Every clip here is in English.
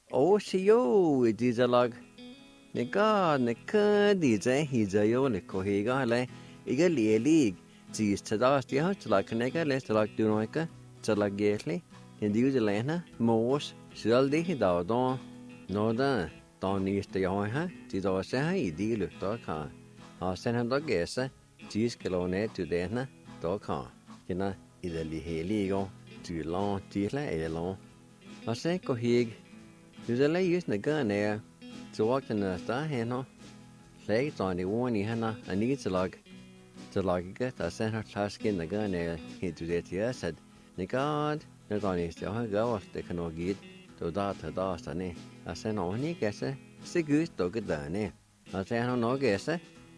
Oh, see yo, it is a log. The god, the cud, he's a yo, the cohiga, Iga league. Tis to das, the house, like a nigger, less like Dunoika, to like gately. In the Uzelana, Morse, shall they hit out on. No, da, don't need the young, tis all say, he deal with dog. I'll send him the guess, tis kilonet to dana, dog. Kina, either legal, too long, tila, a long. I say, cohig. Usually use the gun there to walk in the star hand. Legs on the warning Hannah, I need to log it. I sent her to skin the gun there into the tear said, the god, not only still her girls they cannot get to that dust and I sent on any guess, see goose to get done. I sent on no guess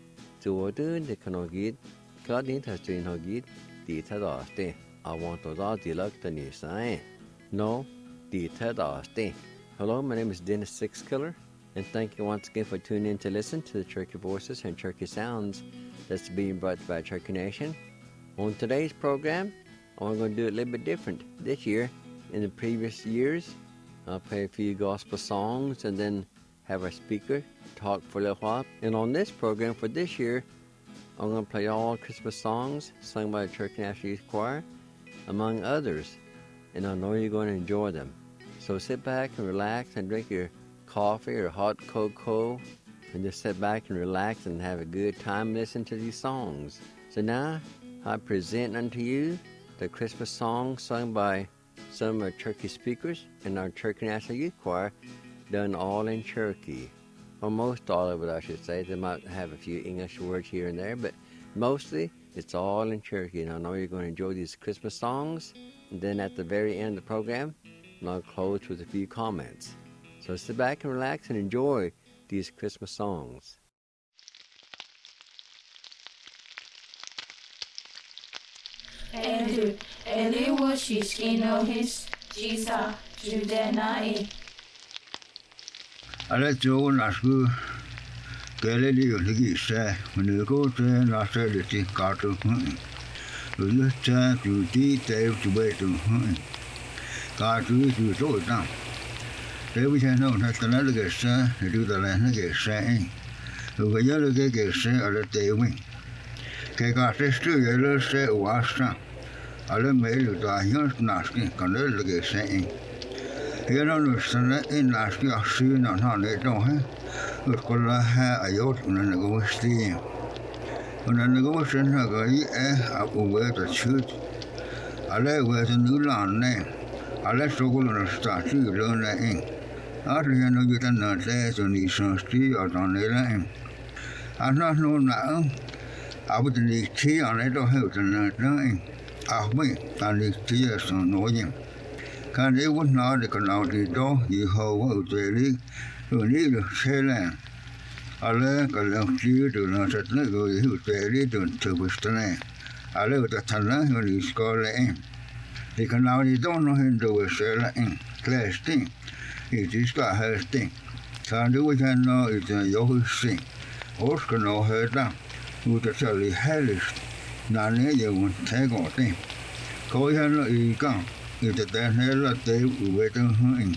to do the cannot get, God interested in her get the dust. I want to dot the luck the new sign. No, the dust. Hello, my name is Dennis Sixkiller, and thank you once again for tuning in to listen to the Cherokee Voices and Cherokee Sounds that's being brought by Cherokee Nation. On today's program, I'm going to do it a little bit different this year. In the previous years, I'll play a few gospel songs and then have our speaker talk for a little while. And on this program for this year, I'm going to play all Christmas songs sung by the Cherokee National Youth Choir, among others, and I know you're going to enjoy them. So sit back and relax and drink your coffee or hot cocoa and just sit back and relax and have a good time listening to these songs. So now I present unto you the Christmas song sung by some of our Cherokee speakers and our Cherokee National Youth Choir, done all in Cherokee. Or most all of it, I should say. They might have a few English words here and there, but mostly it's all in Cherokee. And I know you're going to enjoy these Christmas songs. And then at the very end of the program, and I'll close with a few comments. So sit back and relax and enjoy these Christmas songs. Eli Washishkino his Jisa Judenai. Ale Joe Nasku Galileo Ligisa, when you go to Nasa, the tea carton. You turn to detail to wait to God to do it down. Every time no has another get sir, they do the land get saying. Who a yellow get say or the day wing. Got this to yellow say was some. I'll make you die here asking, can they get saying. You don't understand in last year, soon on how they don't have. But could I have a yacht when I go steam. When I go send her go, I will wear the shoot. I let wear the new land name. I let so go on a statue learn that in. After you know you can not say to need some street or on the line. I not know now. I would need tea on it or help the night. I wait, I need tears on knowing. Can they would not the canal door, you hold daily, who need a sailor. I like a long tea to not at go, you daily don't to Western. I live at the tunnel when you score in. The canal you don't know him do a sailor in. Class thing. It is got her thing. Can't do what I know it's a yoga sing. Oscar know her down. Who the tell hellish. None you won't take all thing. Call her you come. If the then hell at day we wait on her.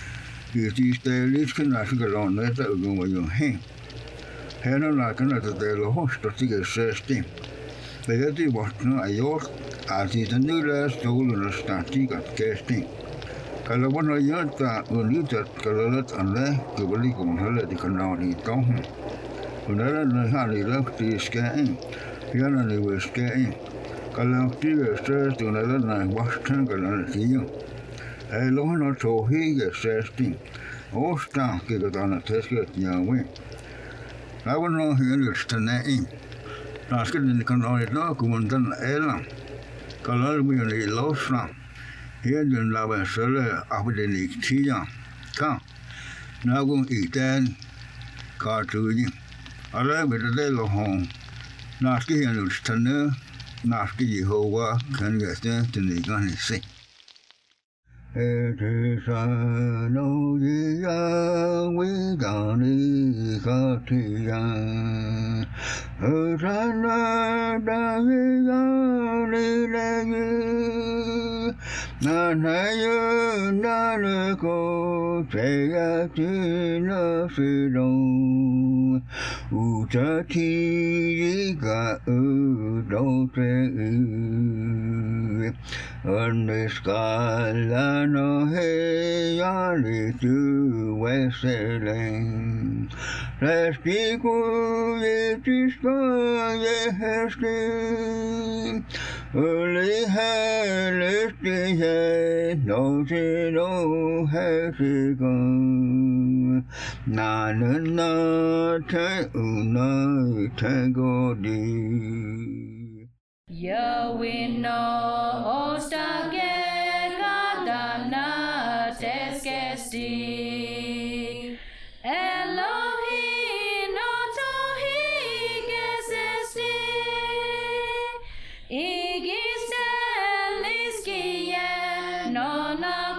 If these days can ask along that go with your hand. Hannah like another day the host to take a says thing. But that it was no a york as is a new last soul in a static at casting. Calabona Yanta will leave that Calalat and left to believe on her the canal in Tom. When I learned how he left the scaring, Yana was scaring. Calactiva says to another night, wash tangle on the you. I long not so he gets sesting. Oh, stamp get it on a test get young way. I will know he understand that in. Ask it in the canal, no, come on, done Elam. Calal will be lost from. Here in Lava Solar, after the next tea. Come. Now go eat that cartoon. I like with the little home. Nasty and Stunner, Nasty Jehovah can get there to the gun and say. It is no year we got the Cartian. Hosanna, 나나요 나를 고제야 지나시롱 우자티가 의도세 언니 스칼라노 헤야리 주웨셀랭 레스피쿠예 지스카예 헤스킨 Only hell no zero has gone. 나는 나한테 은하에 고디. Yahweh no ostage kadana teskesti. Elohim no tohi gesesti. Igisteliskie no na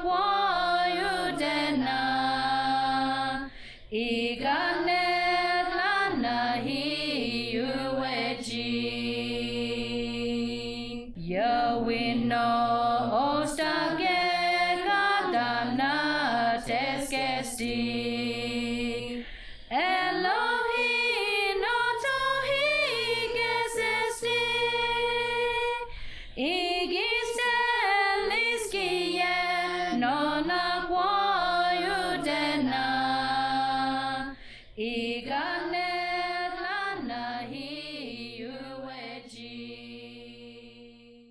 quayudena. Iganet lana hi ueji. Yahweh no ostage kadana teskesti. Elohim no tohi gesesti. Igisteliskie no na quayudena. Iganet lana hi ueji.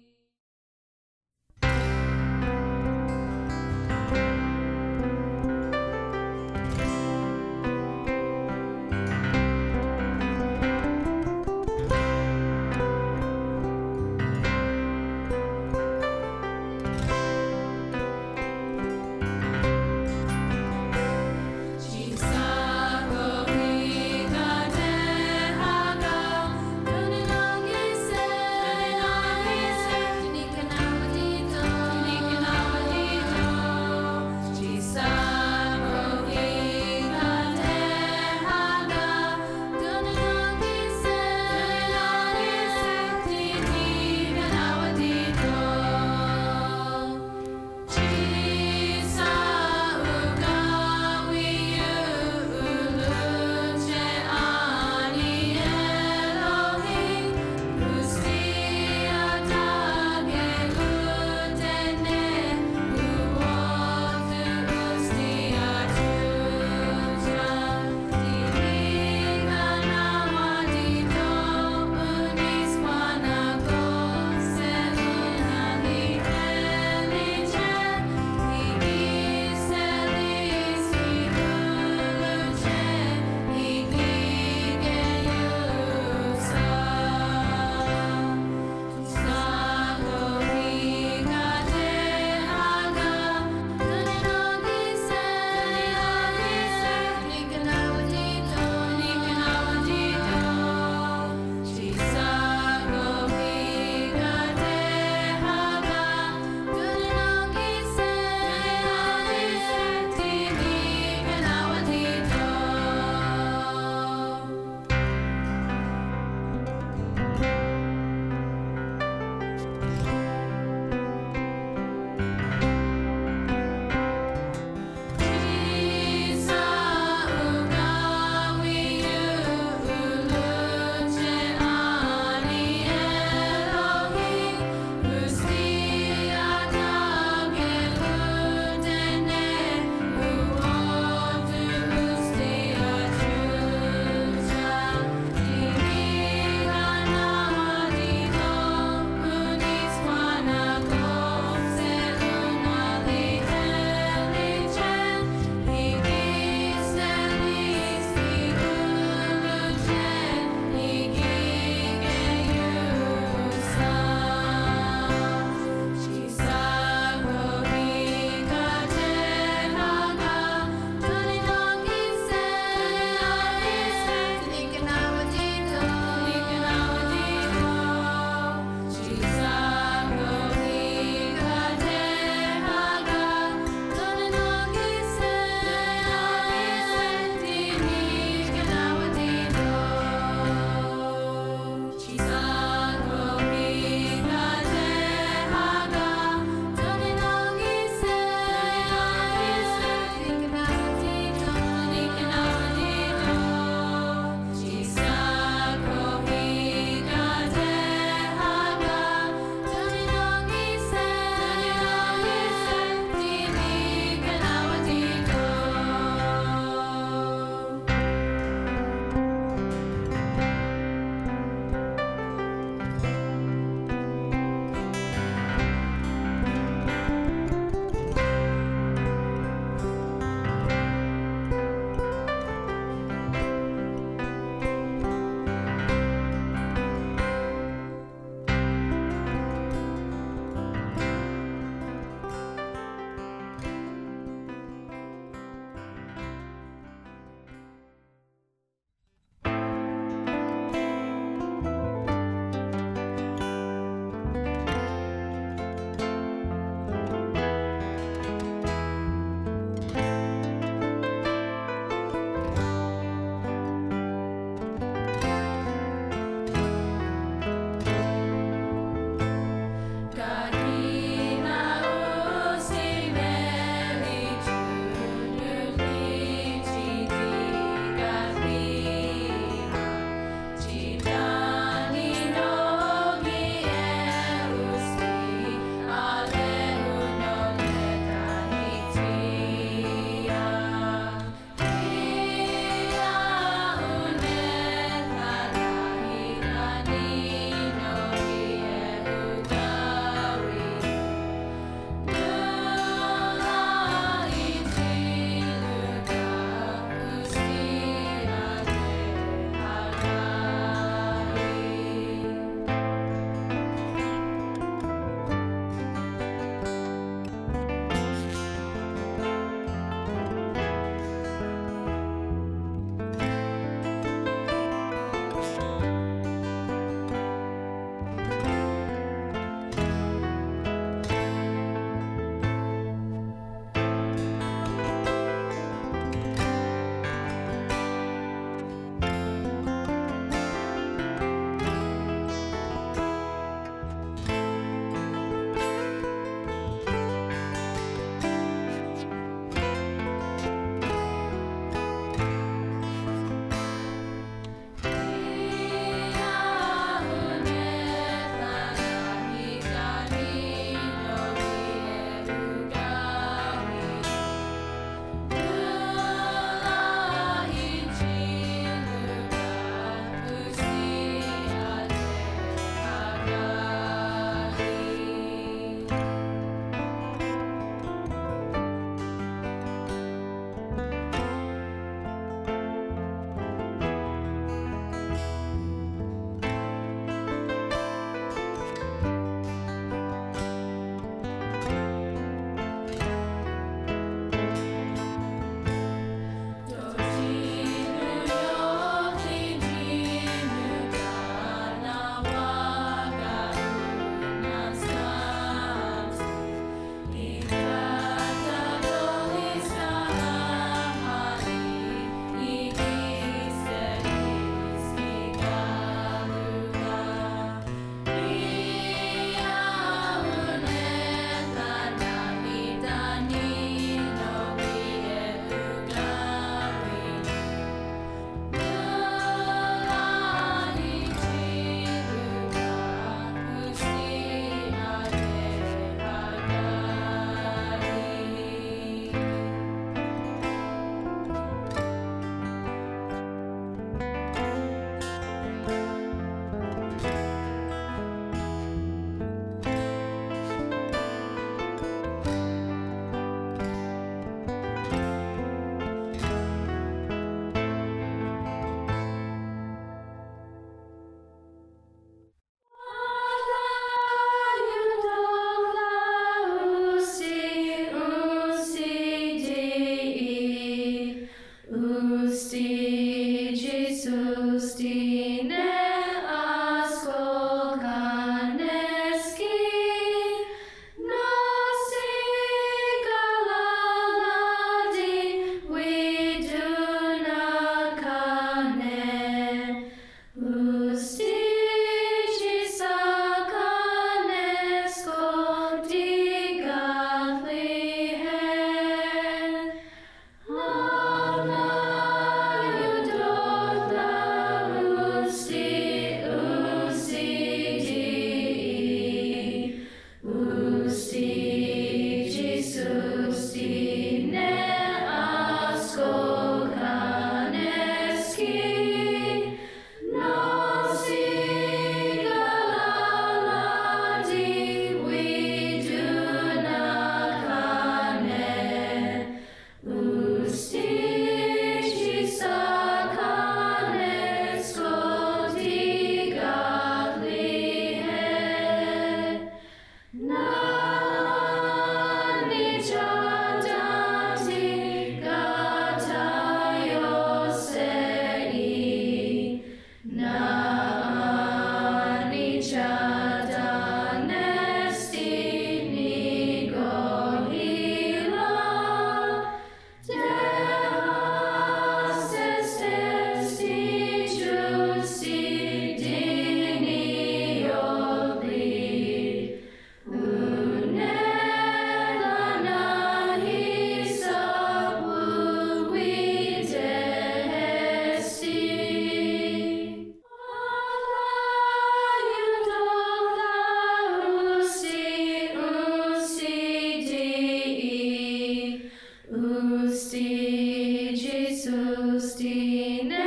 sustine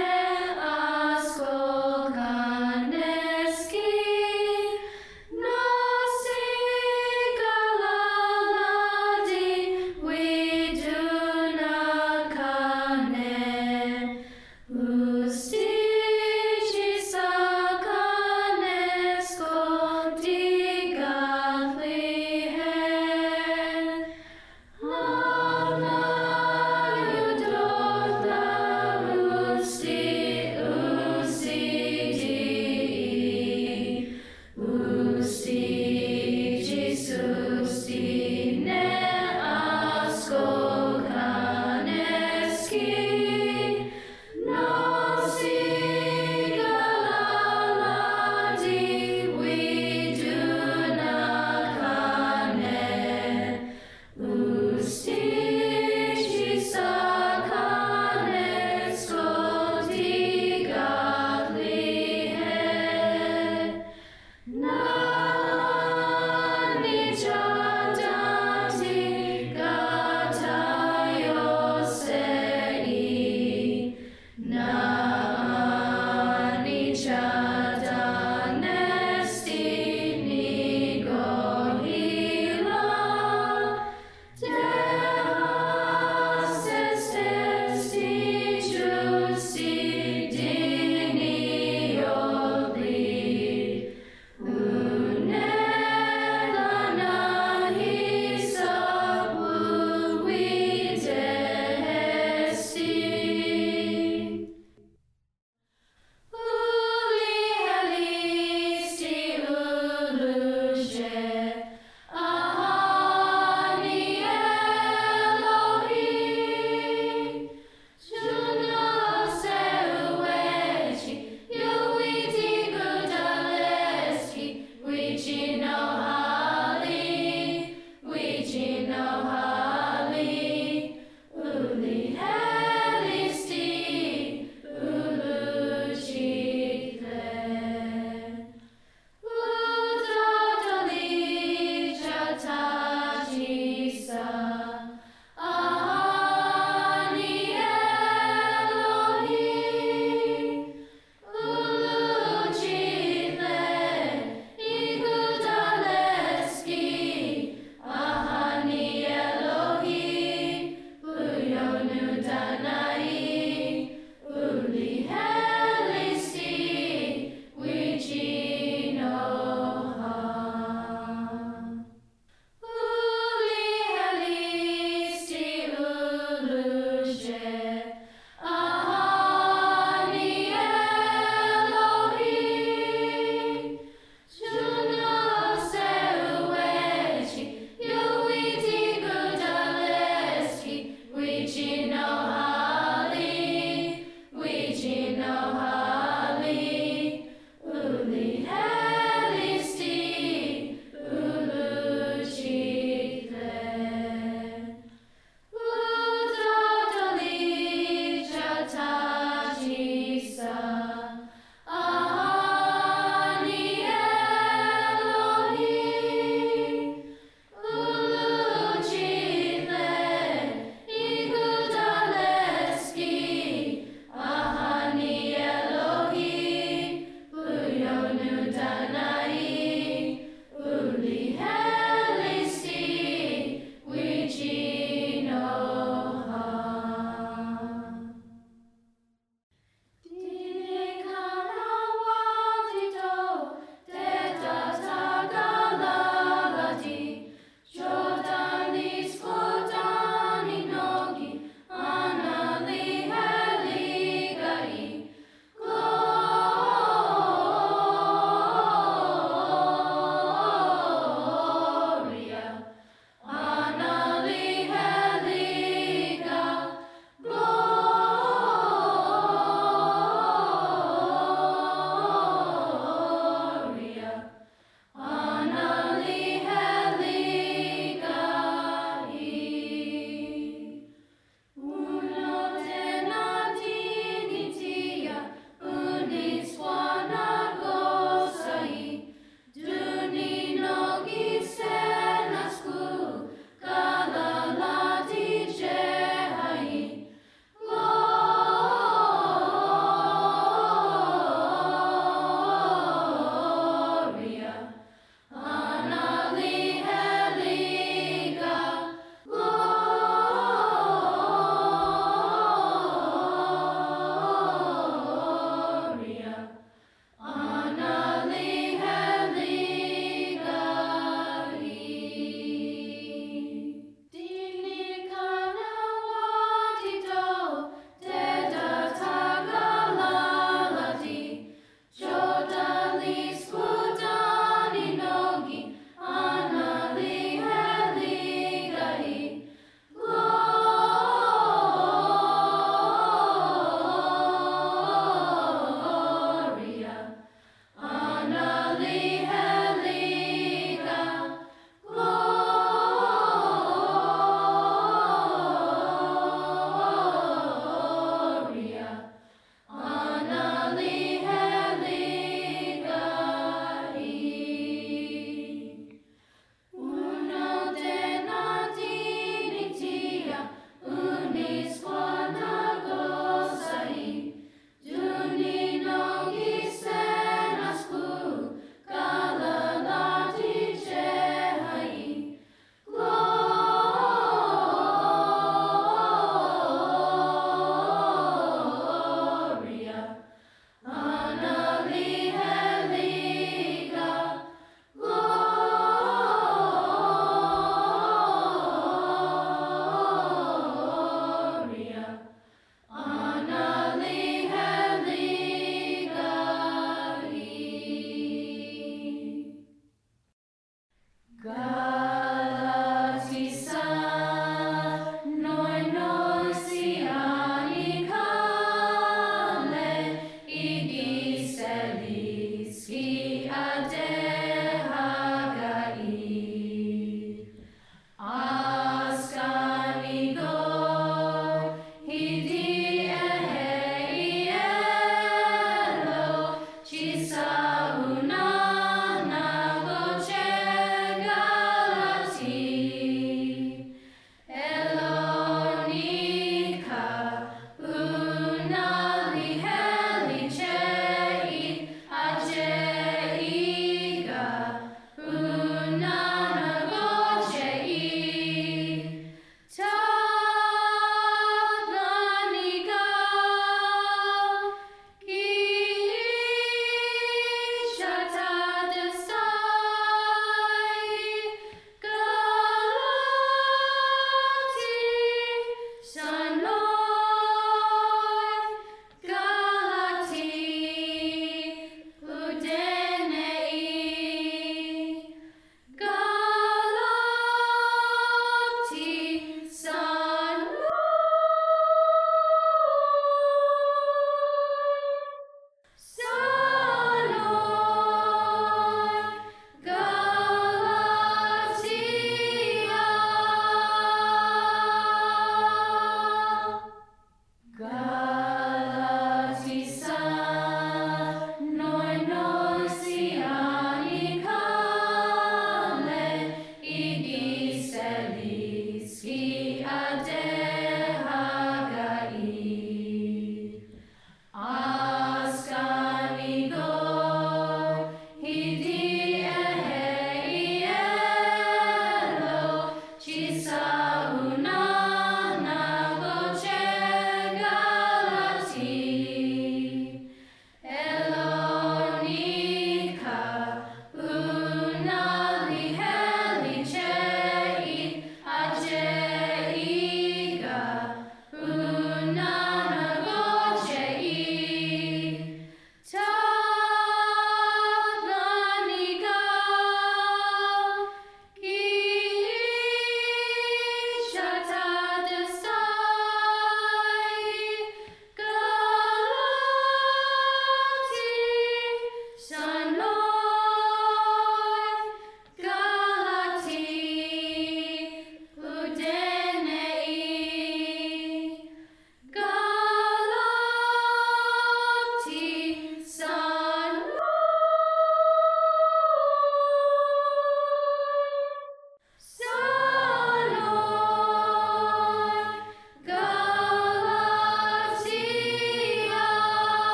asco canesci, nosi calaladi viduna cane, ustici sacanesco digatlihe. Lana, you don't love,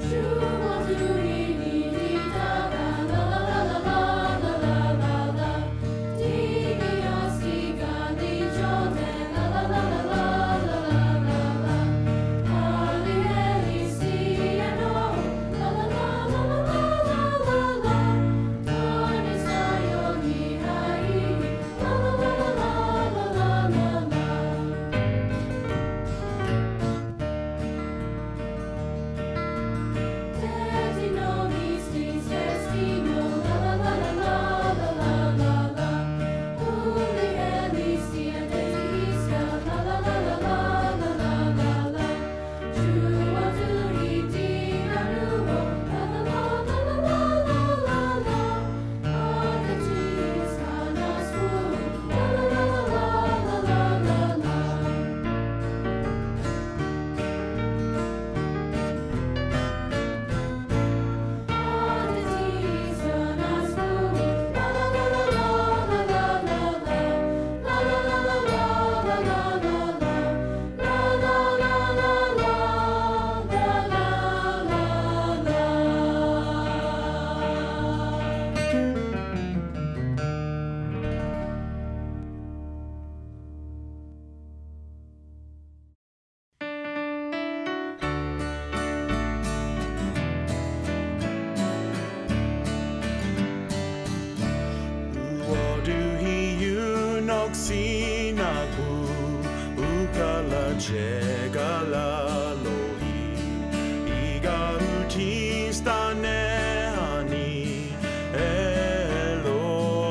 Sinaku ukala jegala lohi iga utista nehani elo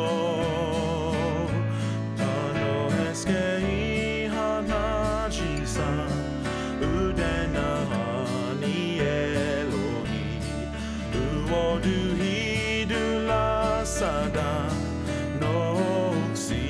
tano eske ihana jisa udena hani elohi uodu hidula sada noksi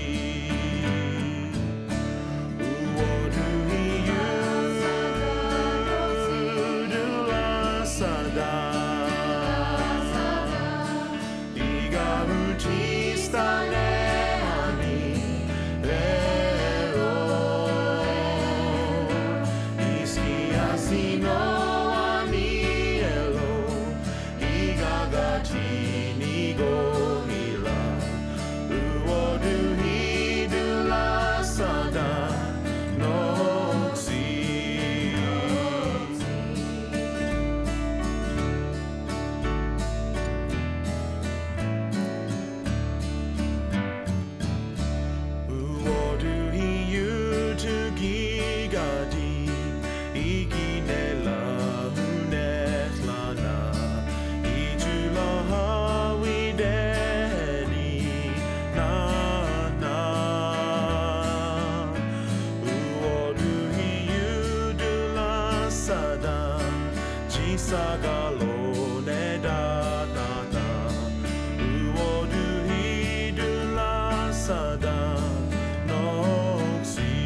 Sagalo ne da da da uodu hidula sada noksi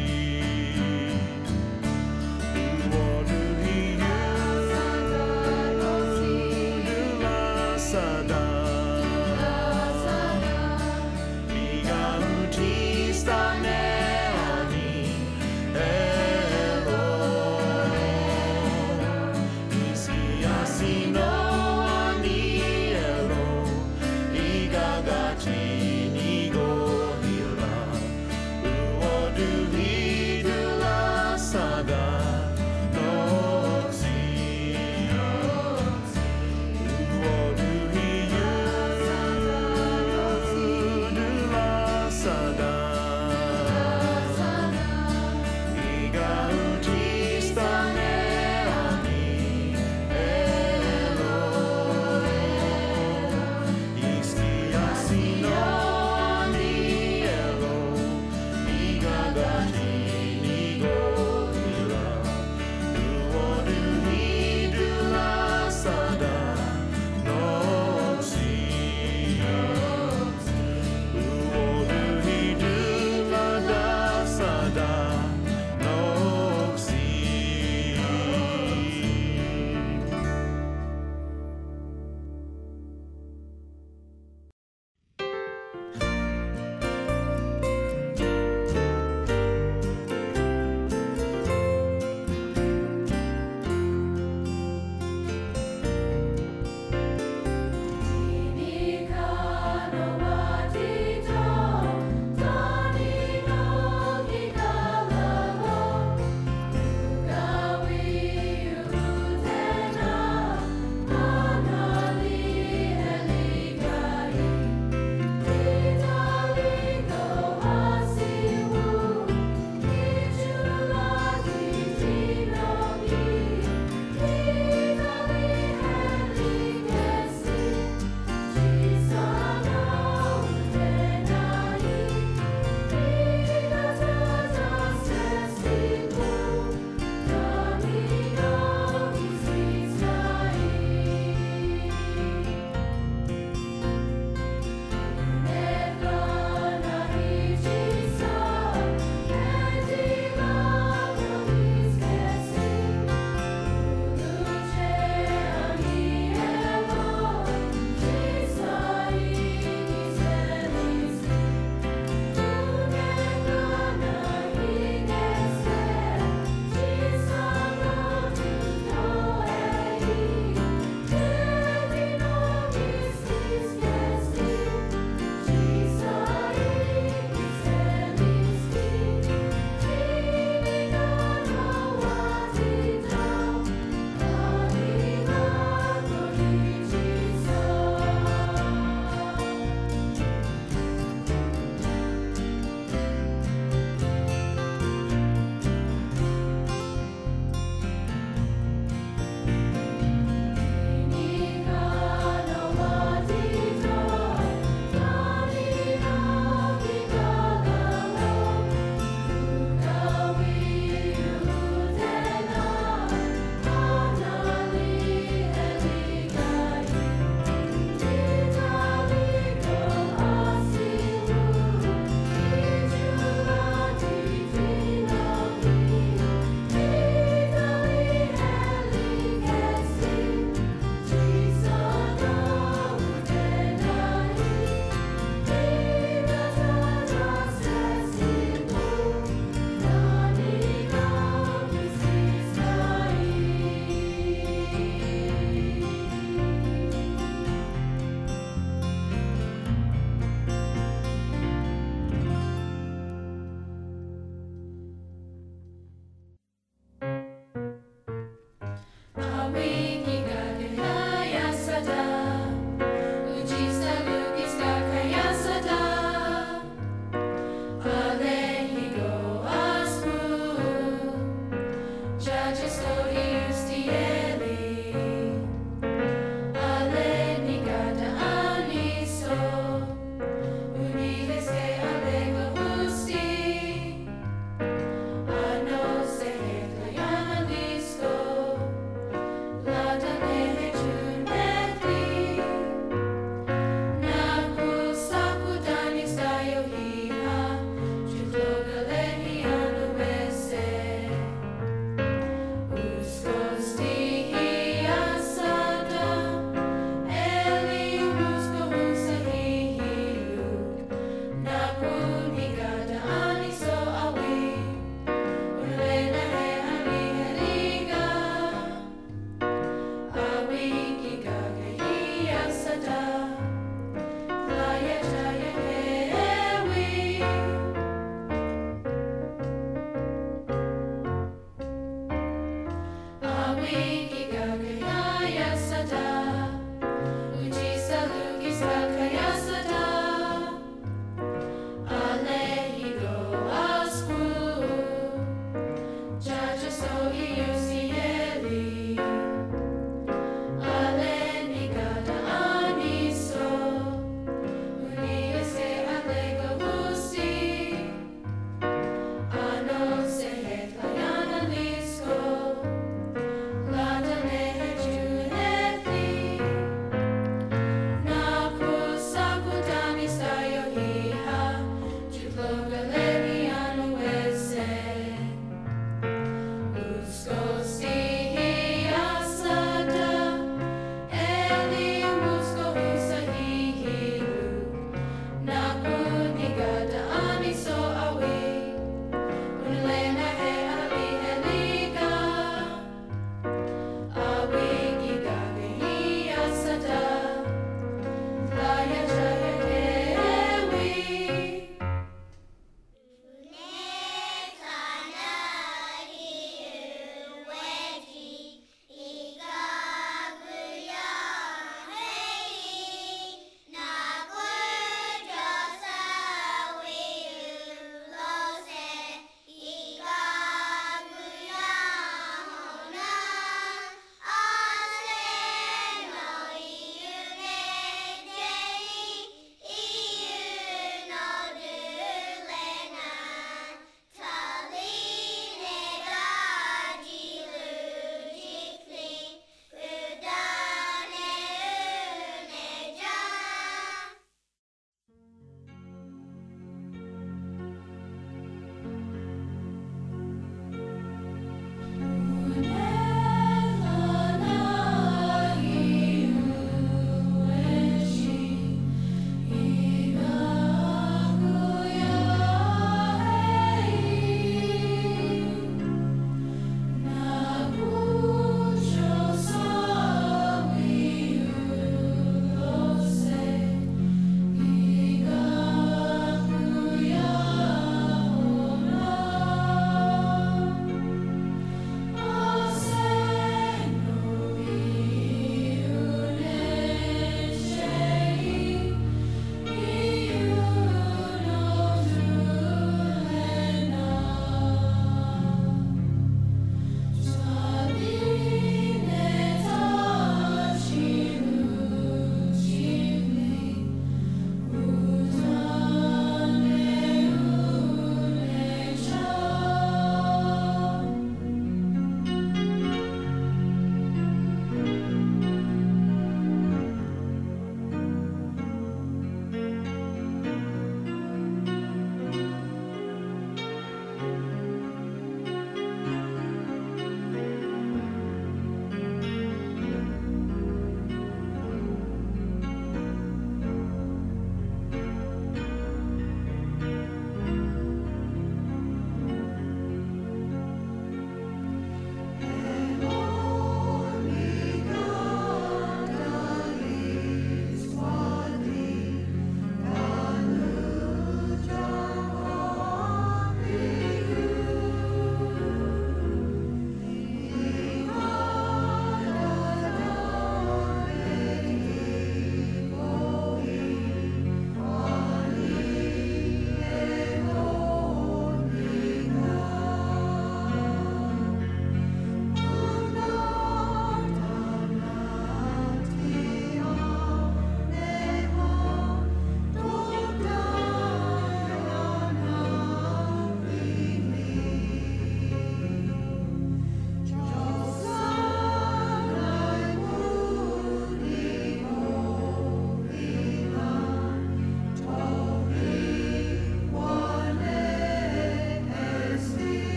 uodu hidula sada iga utista ne ani elo see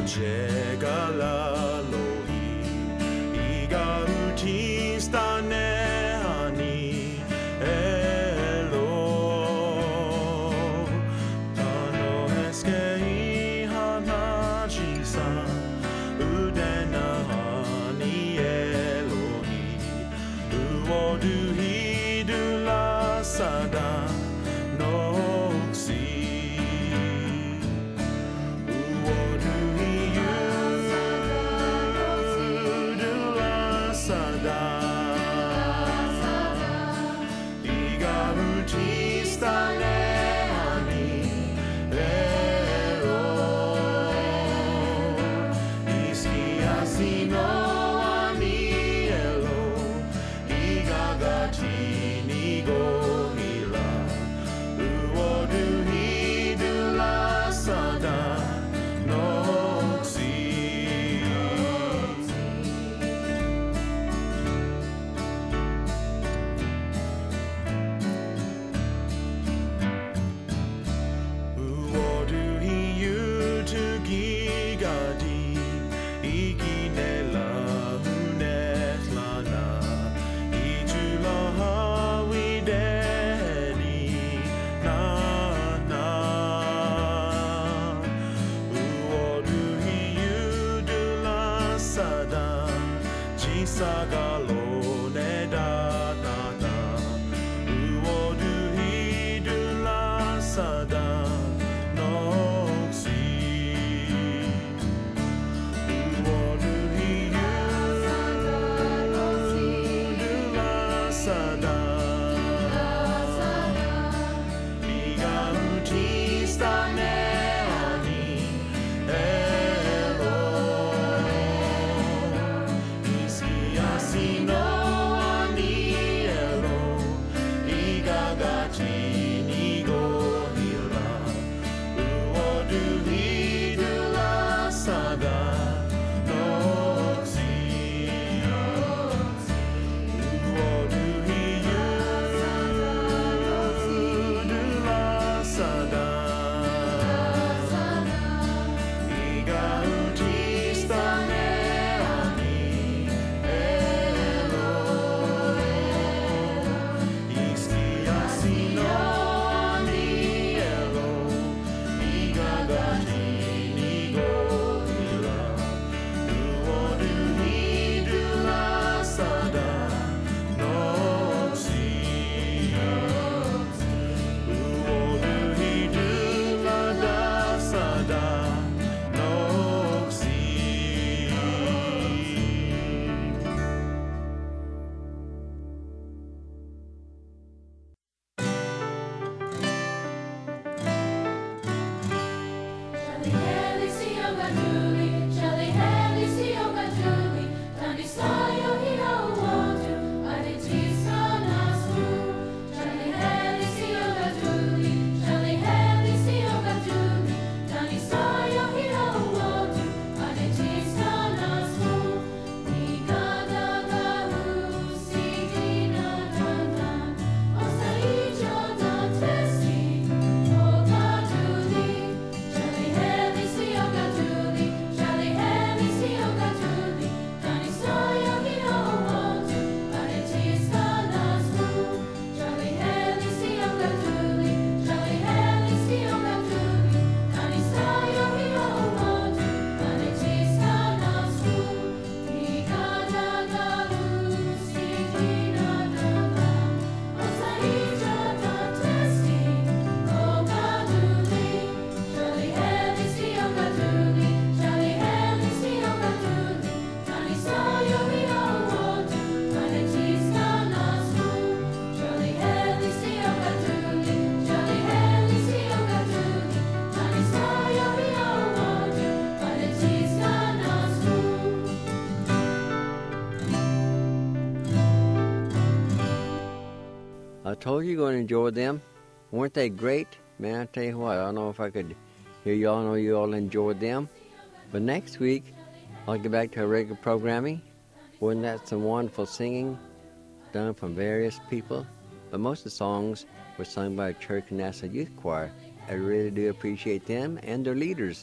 I told you you're going to enjoy them. Weren't they great? Man, I tell you what, I don't know if I could hear y'all. I know you all enjoyed them. But next week, I'll get back to our regular programming. Wasn't that some wonderful singing done from various people? But most of the songs were sung by a Church National Youth Choir. I really do appreciate them and their leaders.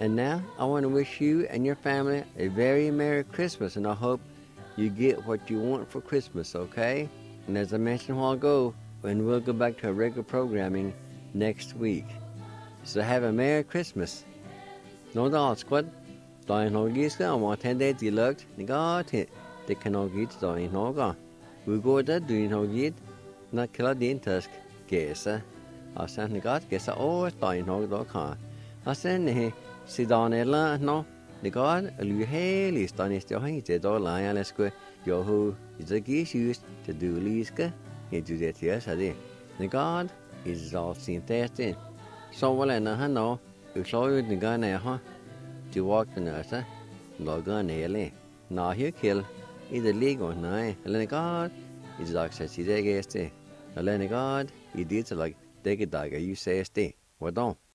And now, I want to wish you and your family a very Merry Christmas, and I hope you get what you want for Christmas, okay? And as I mentioned a while ago, and we'll go back to our regular programming next week. So have a Merry Christmas. Nå da, squad. Da en norgiske om at han det de lagt, det går til. Det kan nok gitt da en norga. Vi går der, du en norgit, når klar din tøsk gæse. Og så han godt gæse året da en norg da kan. Og så han sidan eller nå, det går, og lyder helst da næste år hen til da leger, eller skulle jo ho, det gis just til du liske, i du det til så det. Det går, is all sin teste. Så var det han nå, og så jo det går ned her. Du walked nurse, logo nearly. Now you kill either league or nine. Helena God, it's like such a day. Helena God, you did like take a dagger, you say stay. What don't?